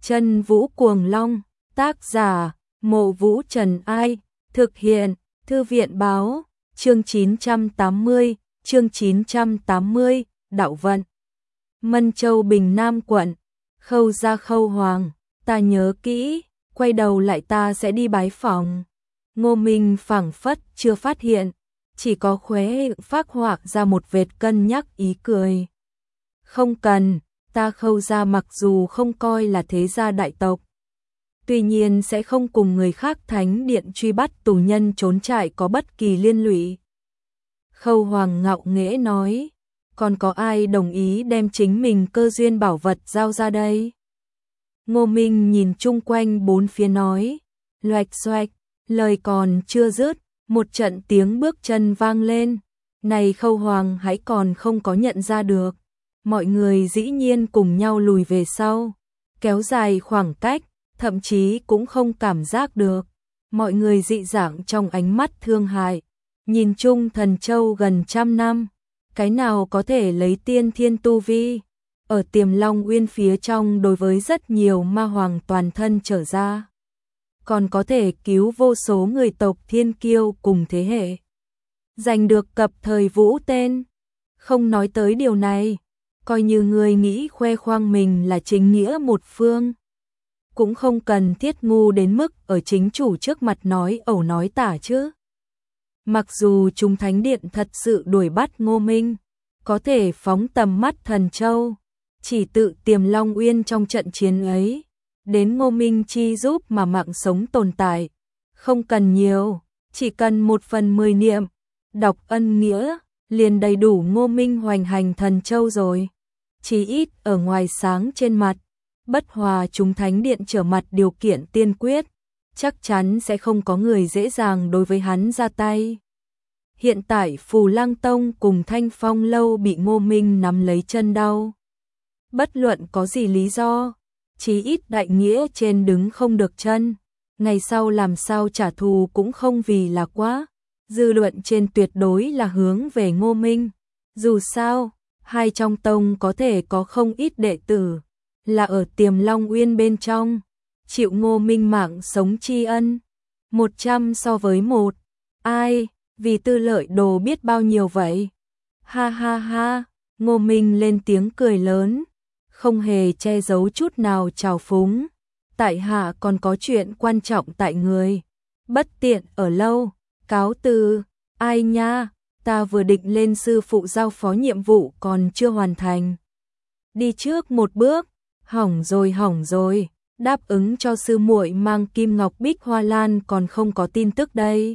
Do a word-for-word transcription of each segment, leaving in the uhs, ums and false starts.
Chân Vũ Cuồng Long, tác giả, Mộ Vũ Trần Ai, thực hiện, Thư viện Báo, chương chín trăm tám mươi, chương chín trăm tám mươi, Đạo Vận. Mân Châu Bình Nam quận, Khâu Gia Khâu Hoàng, ta nhớ kỹ, quay đầu lại ta sẽ đi bái phỏng. Ngô Minh phảng phất chưa phát hiện, chỉ có khóe phác họa ra một vệt cân nhắc ý cười. Không cần, ta Khâu gia mặc dù không coi là thế gia đại tộc, tuy nhiên sẽ không cùng người khác thánh điện truy bắt tù nhân trốn trại có bất kỳ liên lụy. Khâu Hoàng ngạo nghễ nói, còn có ai đồng ý đem chính mình cơ duyên bảo vật giao ra đây? Ngô Minh nhìn chung quanh bốn phía nói, loạch xoạch, lời còn chưa dứt, một trận tiếng bước chân vang lên. Này Khâu Hoàng hãy còn không có nhận ra được. Mọi người dĩ nhiên cùng nhau lùi về sau, kéo dài khoảng cách, thậm chí cũng không cảm giác được. Mọi người dị dạng trong ánh mắt thương hại, nhìn chung Thần Châu gần trăm năm, cái nào có thể lấy tiên thiên tu vi, ở Tiềm Long Uyên phía trong đối với rất nhiều ma hoàng toàn thân trở ra, còn có thể cứu vô số người tộc thiên kiêu cùng thế hệ, giành được cập thời vũ tên. Không nói tới điều này, coi như người nghĩ khoe khoang mình là chính nghĩa một phương, cũng không cần thiết ngu đến mức ở chính chủ trước mặt nói ẩu nói tả chứ. Mặc dù chúng thánh điện thật sự đuổi bắt Ngô Minh, có thể phóng tầm mắt Thần Châu, chỉ tự Tiềm Long Uyên trong trận chiến ấy, đến Ngô Minh chi giúp mà mạng sống tồn tại, không cần nhiều, chỉ cần một phần mười niệm, đọc ân nghĩa, liền đầy đủ Ngô Minh hoành hành Thần Châu rồi. Chỉ ít ở ngoài sáng trên mặt, bất hòa chúng thánh điện trở mặt điều kiện tiên quyết, chắc chắn sẽ không có người dễ dàng đối với hắn ra tay. Hiện tại Phù Lăng Tông cùng Thanh Phong Lâu bị Ngô Minh nắm lấy chân đau. Bất luận có gì lý do, chí ít đại nghĩa trên đứng không được chân, ngày sau làm sao trả thù cũng không vì là quá. Dư luận trên tuyệt đối là hướng về Ngô Minh. Dù sao, hai trong tông có thể có không ít đệ tử, là ở Tiềm Long Uyên bên trong, chịu Ngô Minh mạng sống tri ân. Một trăm so với một, ai, vì tư lợi đồ biết bao nhiêu vậy? Ha ha ha, Ngô Minh lên tiếng cười lớn, không hề che giấu chút nào trào phúng. Tại hạ còn có chuyện quan trọng tại người, bất tiện ở lâu, cáo từ. Ai nha, ta vừa định lên sư phụ giao phó nhiệm vụ còn chưa hoàn thành. Đi trước một bước, hỏng rồi hỏng rồi, đáp ứng cho sư muội mang kim ngọc bích hoa lan còn không có tin tức đây.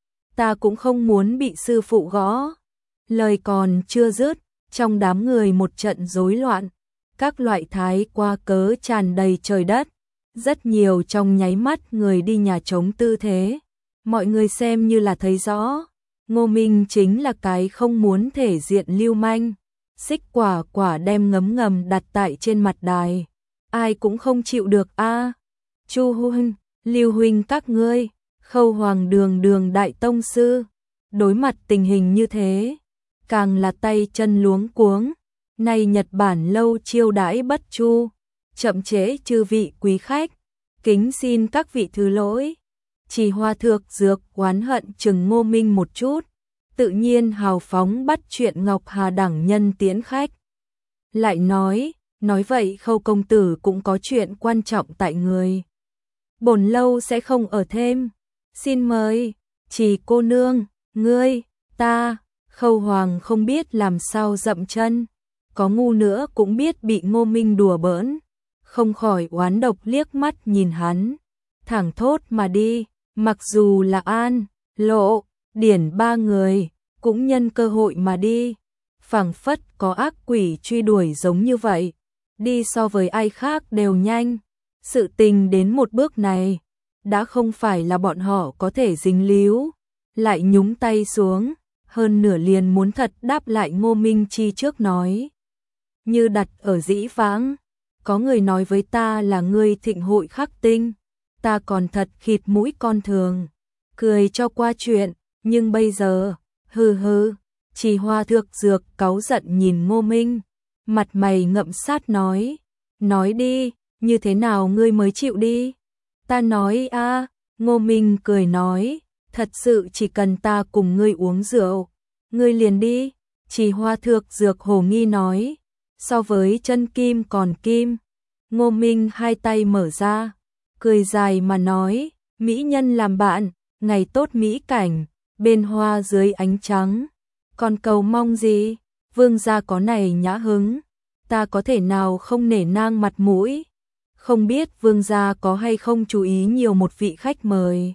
Ta cũng không muốn bị sư phụ gõ. Lời còn chưa dứt, trong đám người một trận rối loạn, các loại thái qua cớ tràn đầy trời đất, rất nhiều trong nháy mắt người đi nhà trống tư thế. Mọi người xem như là thấy rõ, Ngô Minh chính là cái không muốn thể diện lưu manh, xích quả quả đem ngấm ngầm đặt tại trên mặt đài. Ai cũng không chịu được a. À, Chu huynh, Lưu huynh các ngươi, Khâu Hoàng đường đường đại tông sư, đối mặt tình hình như thế, càng là tay chân luống cuống. Nay Nhật Bản lâu chiêu đãi bất chu, chậm trễ chư vị quý khách, kính xin các vị thứ lỗi. Chỉ Hoa Thược Dược oán hận chừng Ngô Minh một chút, tự nhiên hào phóng bắt chuyện Ngọc Hà đẳng nhân tiễn khách. Lại nói, nói vậy Khâu công tử cũng có chuyện quan trọng tại người, bổn lâu sẽ không ở thêm. Xin mời, Chỉ cô nương, ngươi, ta. Khâu Hoàng không biết làm sao dậm chân, có ngu nữa cũng biết bị Ngô Minh đùa bỡn, không khỏi oán độc liếc mắt nhìn hắn, thẳng thốt mà đi. Mặc dù là An, Lộ, Điển ba người, cũng nhân cơ hội mà đi, phảng phất có ác quỷ truy đuổi giống như vậy, đi so với ai khác đều nhanh. Sự tình đến một bước này, đã không phải là bọn họ có thể dính líu, lại nhúng tay xuống, hơn nửa liền muốn thật đáp lại Ngô Minh chi trước nói. Như đặt ở dĩ vãng, có người nói với ta là ngươi thịnh hội khắc tinh, ta còn thật khịt mũi con thường, cười cho qua chuyện, nhưng bây giờ, hừ hừ. Chỉ Hoa Thược Dược cáu giận nhìn Ngô Minh, mặt mày ngậm sát nói, nói đi, như thế nào ngươi mới chịu đi? Ta nói a, Ngô Minh cười nói, thật sự chỉ cần ta cùng ngươi uống rượu, ngươi liền đi. Chỉ Hoa Thược Dược hồ nghi nói, so với chân kim còn kim. Ngô Minh hai tay mở ra, cười dài mà nói, mỹ nhân làm bạn, ngày tốt mỹ cảnh, bên hoa dưới ánh trắng, còn cầu mong gì? Vương gia có này nhã hứng, ta có thể nào không nể nang mặt mũi? Không biết vương gia có hay không chú ý nhiều một vị khách mời.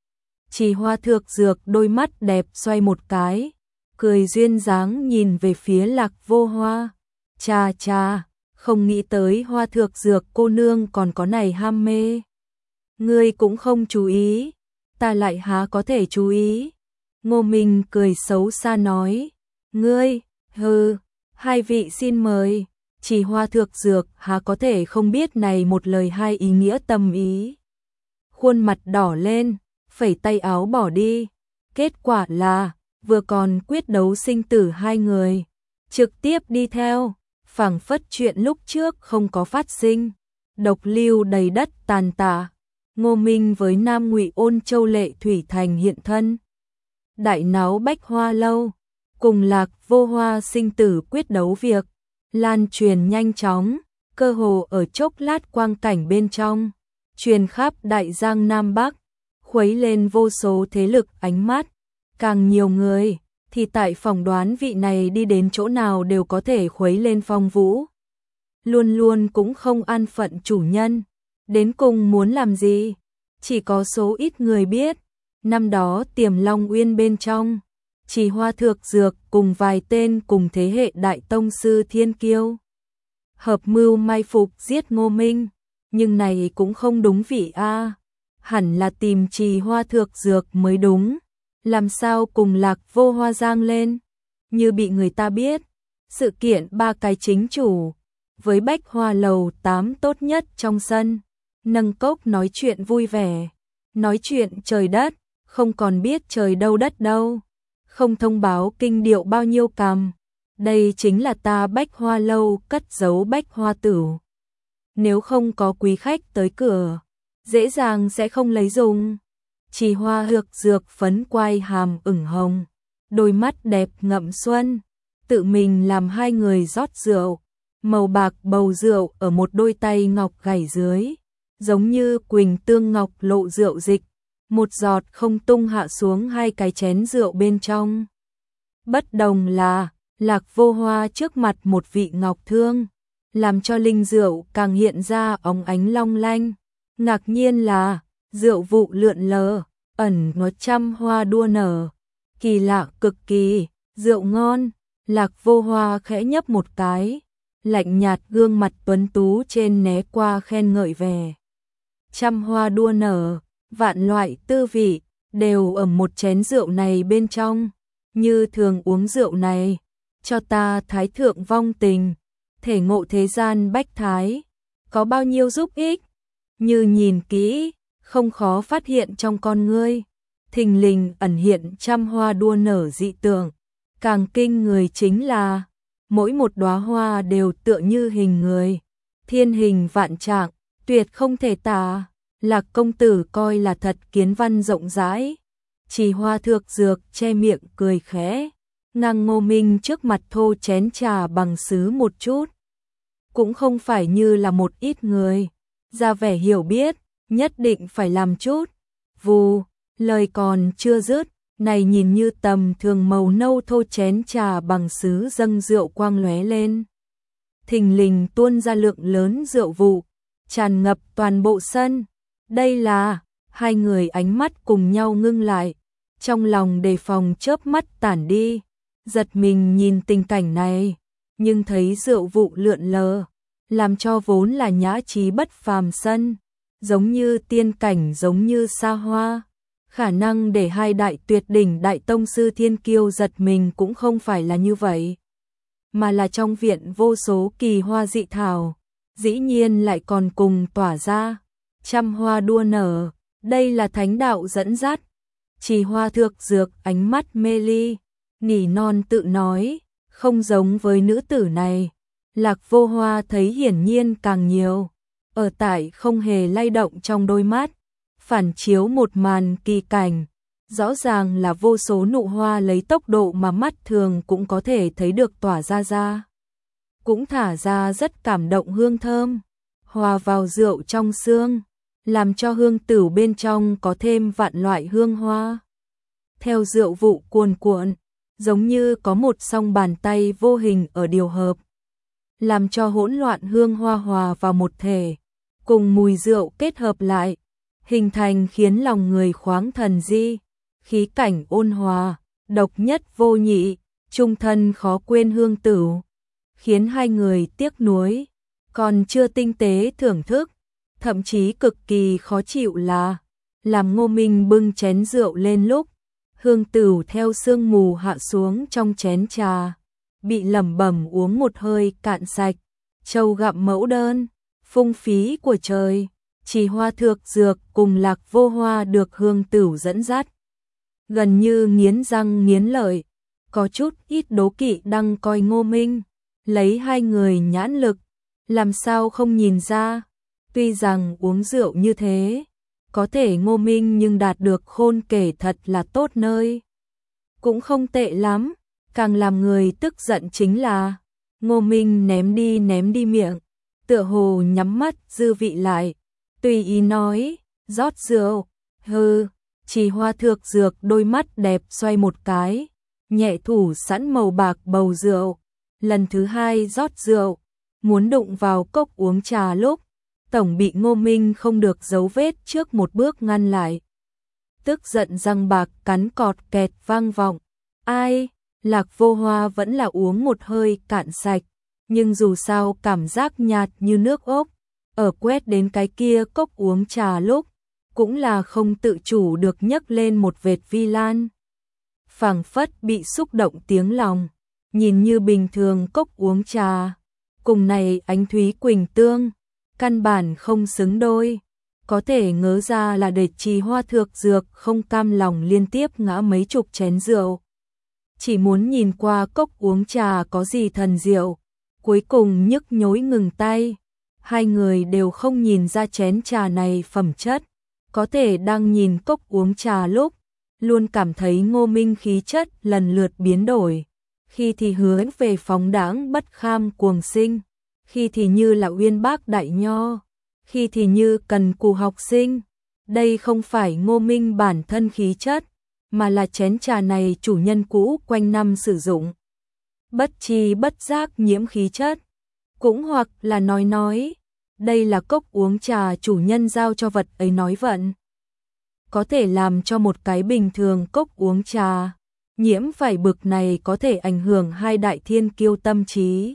Chỉ Hoa Thược Dược đôi mắt đẹp xoay một cái, cười duyên dáng nhìn về phía Lạc Vô Hoa. Cha cha, không nghĩ tới Hoa Thược Dược cô nương còn có này ham mê. Ngươi cũng không chú ý, ta lại há có thể chú ý. Ngô Minh cười xấu xa nói, ngươi, hừ, hai vị xin mời. Chỉ Hoa Thược Dược há có thể không biết này một lời hai ý nghĩa tâm ý. Khuôn mặt đỏ lên, phẩy tay áo bỏ đi. Kết quả là, vừa còn quyết đấu sinh tử hai người, trực tiếp đi theo, phảng phất chuyện lúc trước không có phát sinh. Độc lưu đầy đất tàn tạ, Ngô Minh với Nam Ngụy Ôn Châu Lệ Thủy Thành hiện thân. Đại náo Bách Hoa lâu, cùng Lạc Vô Hoa sinh tử quyết đấu việc lan truyền nhanh chóng, cơ hồ ở chốc lát quang cảnh bên trong, truyền khắp đại giang Nam Bắc, khuấy lên vô số thế lực ánh mắt. Càng nhiều người, thì tại phỏng đoán vị này đi đến chỗ nào đều có thể khuấy lên phong vũ. Luôn luôn cũng không an phận chủ nhân, đến cùng muốn làm gì, chỉ có số ít người biết. Năm đó Tiềm Long Uyên bên trong, Chỉ Hoa Thược Dược cùng vài tên cùng thế hệ đại tông sư thiên kiêu hợp mưu mai phục giết Ngô Minh, nhưng này cũng không đúng vị a, hẳn là tìm Chỉ Hoa Thược Dược mới đúng. Làm sao cùng Lạc Vô Hoa giang lên, như bị người ta biết, sự kiện ba cái chính chủ với Bách Hoa lầu tám tốt nhất trong sân, nâng cốc nói chuyện vui vẻ, nói chuyện trời đất, không còn biết trời đâu đất đâu, không thông báo kinh điệu bao nhiêu cằm. Đây chính là ta Bách Hoa lâu cất giấu Bách Hoa Tửu. Nếu không có quý khách tới cửa, dễ dàng sẽ không lấy dùng. Chỉ Hoa Thược Dược phấn quai hàm ửng hồng, đôi mắt đẹp ngậm xuân, tự mình làm hai người rót rượu, màu bạc bầu rượu ở một đôi tay ngọc gảy dưới, giống như quỳnh tương ngọc lộ rượu dịch, một giọt không tung hạ xuống hai cái chén rượu bên trong. Bất đồng là, Lạc Vô Hoa trước mặt một vị ngọc thương, làm cho linh rượu càng hiện ra óng ánh long lanh. Ngạc nhiên là, rượu vụ lượn lờ, ẩn nó trăm hoa đua nở, kỳ lạ cực kỳ, rượu ngon. Lạc Vô Hoa khẽ nhấp một cái, lạnh nhạt gương mặt tuấn tú trên né qua khen ngợi về. Trăm hoa đua nở, vạn loại tư vị, đều ở một chén rượu này bên trong. Như thường uống rượu này, cho ta thái thượng vong tình, thể ngộ thế gian bách thái, có bao nhiêu giúp ích. Như nhìn kỹ, không khó phát hiện trong con ngươi, thình lình ẩn hiện trăm hoa đua nở dị tượng. Càng kinh người chính là, mỗi một đóa hoa đều tựa như hình người, thiên hình vạn trạng, tuyệt không thể tả. Lạc công tử coi là thật kiến văn rộng rãi. Chỉ Hoa Thược Dược che miệng cười khẽ, ngang Ngô Minh trước mặt thô chén trà bằng sứ một chút. Cũng không phải như là một ít người, ra vẻ hiểu biết, nhất định phải làm chút. Vù, lời còn chưa dứt, này nhìn như tầm thường màu nâu thô chén trà bằng sứ dâng rượu quang lóe lên. Thình lình tuôn ra lượng lớn rượu vụ, tràn ngập toàn bộ sân. Đây là, hai người ánh mắt cùng nhau ngưng lại, trong lòng đề phòng chớp mắt tản đi, giật mình nhìn tình cảnh này, nhưng thấy rượu vụ lượn lờ, làm cho vốn là nhã trí bất phàm sân, giống như tiên cảnh giống như xa hoa. Khả năng để hai đại tuyệt đỉnh đại tông sư thiên kiêu giật mình cũng không phải là như vậy, mà là trong viện vô số kỳ hoa dị thảo, dĩ nhiên lại còn cùng tỏa ra, trăm hoa đua nở, đây là thánh đạo dẫn dắt. Chỉ Hoa Thược Dược ánh mắt mê ly, nỉ non tự nói, không giống với nữ tử này. Lạc Vô Hoa thấy hiển nhiên càng nhiều, ở tại không hề lay động trong đôi mắt, phản chiếu một màn kỳ cảnh. Rõ ràng là vô số nụ hoa lấy tốc độ mà mắt thường cũng có thể thấy được tỏa ra ra. Cũng thả ra rất cảm động hương thơm, hòa vào rượu trong xương, làm cho hương tửu bên trong có thêm vạn loại hương hoa. Theo rượu vụ cuồn cuộn, giống như có một song bàn tay vô hình ở điều hợp, làm cho hỗn loạn hương hoa hòa vào một thể, cùng mùi rượu kết hợp lại, hình thành khiến lòng người khoáng thần di, khí cảnh ôn hòa, độc nhất vô nhị, chung thân khó quên hương tửu, khiến hai người tiếc nuối, còn chưa tinh tế thưởng thức, thậm chí cực kỳ khó chịu là, làm Ngô Minh bưng chén rượu lên lúc, hương tửu theo sương mù hạ xuống trong chén trà, bị lẩm bẩm uống một hơi cạn sạch, trâu gặm mẫu đơn, phung phí của trời, chỉ hoa thược dược cùng lạc vô hoa được hương tửu dẫn dắt. Gần như nghiến răng nghiến lợi, có chút ít đố kỵ đang coi Ngô Minh, lấy hai người nhãn lực, làm sao không nhìn ra, tuy rằng uống rượu như thế, có thể Ngô Minh nhưng đạt được khôn kể thật là tốt nơi. Cũng không tệ lắm, càng làm người tức giận chính là, Ngô Minh ném đi ném đi miệng, tựa hồ nhắm mắt dư vị lại, tùy ý nói, rót rượu, hừ. Chỉ hoa thược dược đôi mắt đẹp xoay một cái, nhẹ thủ sẵn màu bạc bầu rượu, lần thứ hai rót rượu, muốn đụng vào cốc uống trà lúc, tổng bị Ngô Minh không được giấu vết trước một bước ngăn lại. Tức giận răng bạc cắn cọt kẹt vang vọng, ai, lạc vô hoa vẫn là uống một hơi cạn sạch, nhưng dù sao cảm giác nhạt như nước ốc, ở quét đến cái kia cốc uống trà lúc, cũng là không tự chủ được nhấc lên một vệt vi lan. Phảng phất bị xúc động tiếng lòng, nhìn như bình thường cốc uống trà, cùng này ánh thúy quỳnh tương, căn bản không xứng đôi, có thể ngớ ra là để Trì Hoa thược dược không cam lòng liên tiếp ngã mấy chục chén rượu. Chỉ muốn nhìn qua cốc uống trà có gì thần diệu, cuối cùng nhức nhối ngừng tay, hai người đều không nhìn ra chén trà này phẩm chất. Có thể đang nhìn cốc uống trà lúc, luôn cảm thấy Ngô Minh khí chất lần lượt biến đổi, khi thì hướng về phóng đãng bất kham cuồng sinh, khi thì như là uyên bác đại nho, khi thì như cần cù học sinh. Đây không phải Ngô Minh bản thân khí chất, mà là chén trà này chủ nhân cũ quanh năm sử dụng. Bất tri bất giác nhiễm khí chất, cũng hoặc là nói nói, đây là cốc uống trà chủ nhân giao cho vật ấy nói vận. Có thể làm cho một cái bình thường cốc uống trà, nhiễm phải bực này có thể ảnh hưởng hai đại thiên kiêu tâm trí.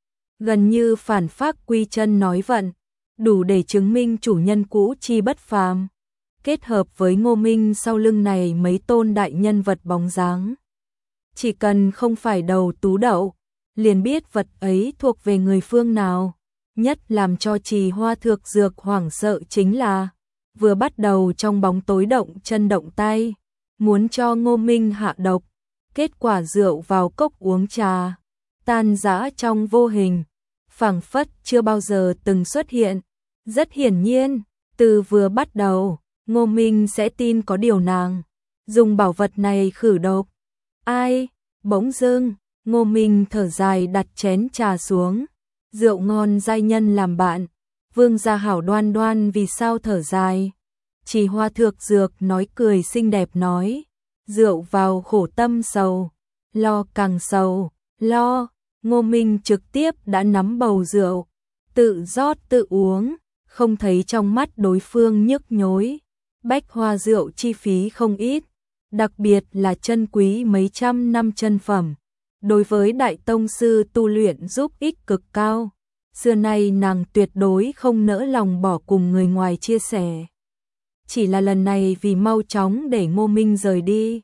Gần như phản phác quy chân nói vận, đủ để chứng minh chủ nhân cũ chi bất phàm. Kết hợp với Ngô Minh sau lưng này mấy tôn đại nhân vật bóng dáng. Chỉ cần không phải đầu tú đậu, liền biết vật ấy thuộc về người phương nào. Nhất làm cho Trì Hoa thược dược hoảng sợ chính là, vừa bắt đầu trong bóng tối động chân động tay, muốn cho Ngô Minh hạ độc, kết quả rượu vào cốc uống trà, tan rã trong vô hình, phảng phất chưa bao giờ từng xuất hiện. Rất hiển nhiên, từ vừa bắt đầu, Ngô Minh sẽ tin có điều nàng dùng bảo vật này khử độc. Ai, bỗng dưng, Ngô Minh thở dài đặt chén trà xuống. Rượu ngon giai nhân làm bạn, Vương gia hảo đoan đoan vì sao thở dài. Trì Hoa thược dược nói cười xinh đẹp nói, rượu vào khổ tâm sầu, lo càng sầu, lo. Ngô Minh trực tiếp đã nắm bầu rượu, tự rót tự uống, không thấy trong mắt đối phương nhức nhối. Bách hoa rượu chi phí không ít, đặc biệt là chân quý mấy trăm năm chân phẩm. Đối với đại tông sư tu luyện giúp ích cực cao, xưa nay nàng tuyệt đối không nỡ lòng bỏ cùng người ngoài chia sẻ. Chỉ là lần này vì mau chóng để Ngô Minh rời đi,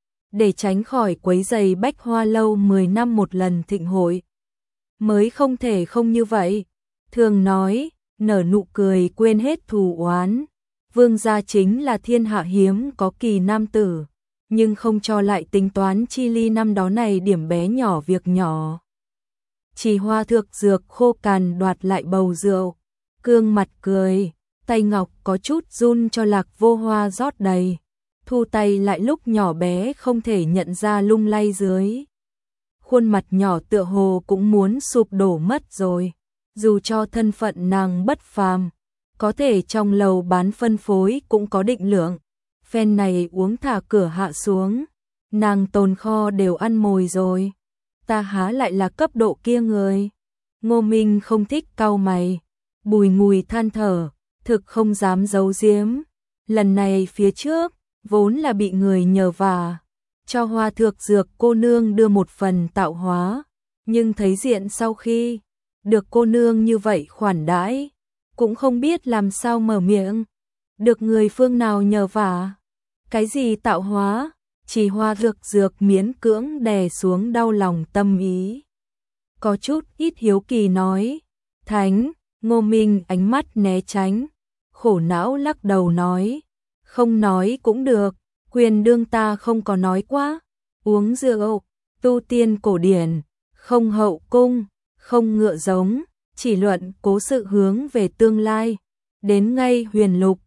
để tránh khỏi quấy rầy Bách Hoa lâu mười năm một lần thịnh hội, mới không thể không như vậy. Thường nói, nở nụ cười quên hết thù oán. Vương gia chính là thiên hạ hiếm có kỳ nam tử, nhưng không cho lại tính toán chi ly năm đó này điểm bé nhỏ việc nhỏ. Trì Hoa thược dược khô cằn đoạt lại bầu rượu, Cương mặt cười, tay ngọc có chút run cho Lạc Vô Hoa rót đầy. Thu tay lại lúc nhỏ bé không thể nhận ra lung lay dưới. Khuôn mặt nhỏ tựa hồ cũng muốn sụp đổ mất rồi. Dù cho thân phận nàng bất phàm, có thể trong lầu bán phân phối cũng có định lượng. Phen này uống thả cửa hạ xuống, nàng tồn kho đều ăn mồi rồi. Ta há lại là cấp độ kia người. Ngô Minh không thích cau mày, bùi ngùi than thở, thực không dám giấu giếm. Lần này phía trước, vốn là bị người nhờ vả, cho Hoa Thược Dược cô nương đưa một phần tạo hóa, nhưng thấy diện sau khi được cô nương như vậy khoản đãi, cũng không biết làm sao mở miệng. Được người phương nào nhờ vả? Cái gì tạo hóa? Chỉ Hoa Thược Dược miễn cưỡng đè xuống đau lòng tâm ý. Có chút ít hiếu kỳ nói, Thánh. Ngô Minh ánh mắt né tránh, khổ não lắc đầu nói, không nói cũng được, quyền đương ta không có nói quá, uống rượu, tu tiên cổ điển, không hậu cung, không ngựa giống, chỉ luận cố sự hướng về tương lai, đến ngay huyền lục,